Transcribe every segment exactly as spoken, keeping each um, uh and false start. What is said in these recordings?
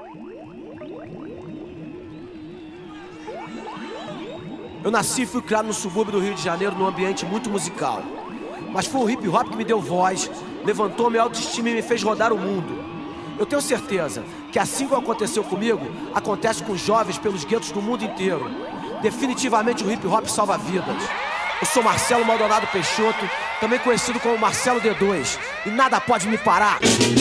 Eu nasci e fui criado no subúrbio do Rio de Janeiro num ambiente muito musical. Mas foi o hip hop que me deu voz, levantou minha autoestima e me fez rodar o mundo. Eu tenho certeza que assim como aconteceu comigo, acontece com jovens pelos guetos do mundo inteiro. Definitivamente o hip hop salva vidas. Eu sou Marcelo Maldonado Peixoto, também conhecido como Marcelo D dois, e nada pode me parar.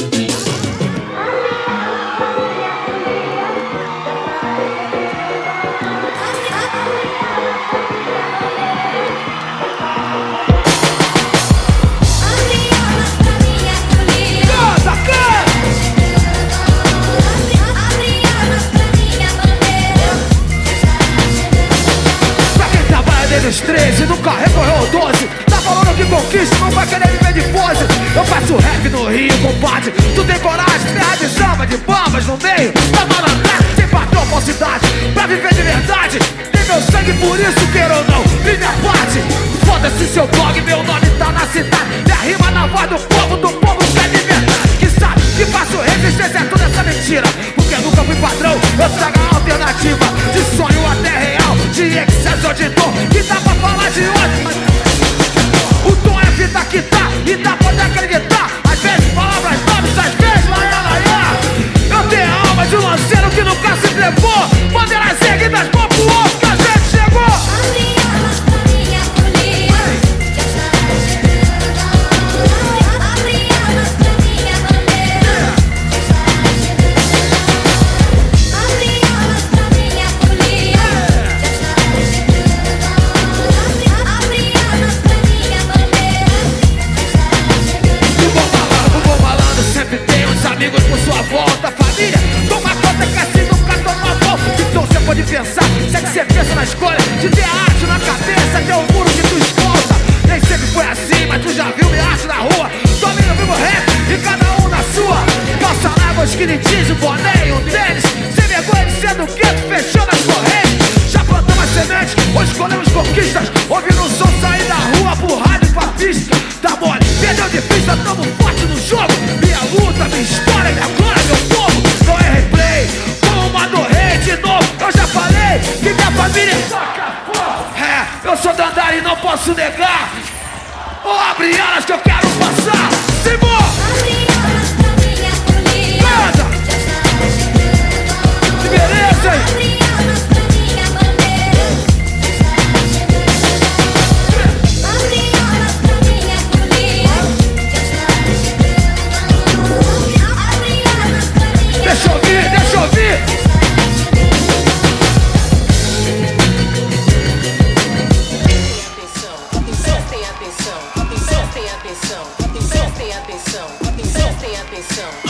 Os treze, nunca recorreu ao doze. Tá falando que conquista, não vai querer viver de pose. Eu faço rap no Rio, compadre. Tu tem coragem, terra de samba, de bambas no meio da malandragem, sem patrão, falsidade, pra viver de verdade. Tem meu sangue, por isso queira ou não, vi minha parte. Foda-se seu blog, meu nome tá na cidade. Minha rima na voz do povo, do povo que é de verdade. Que sabe que faço resistência a toda essa mentira, porque eu nunca fui padrão, eu trago a alternativa. De sonho até real, de excesso ou de dor, que dá pra falar de hoje, mas o tom é fita que tá, e dá pra acreditar. Às vezes palavras novas, às vezes lá, lá, lá, lá. Eu tenho a alma de um lanceiro que nunca se trepou. Bandeiras erguidas, mão pro outro, que a gente chegou. Amigos por sua volta, família, toma conta que assim nunca toma volta. Então você pode pensar, se é que você pensa na escolha de ter arte na cabeça, ter um muro que tu escolta. Nem sempre foi assim, mas tu já viu minha arte na rua. Domina no vivo rap e cada um na sua. Calça larga, skinny jeans, um boné e um tênis. Sem vergonha de ser do gueto, fechou nas correntes. Já plantamos as sementes, hoje colhemos conquistas. Ouvindo o som sair da rua pro rádio e pra pista. Tá mole, perdeu de vista, tamo forte no jogo. Minha luta, minha história, minha glória, meu povo. Não é replay, como mandou rei de novo. Eu já falei que minha família toca fogo. É, eu sou Dandara e não posso negar. Ô, oh, abre alas que eu quero passar. Simão! Nada! Que beleza, hein? Deixa eu ouvir, deixa eu ouvir. Prestem atenção, prestem atenção, prestem atenção, prestem atenção.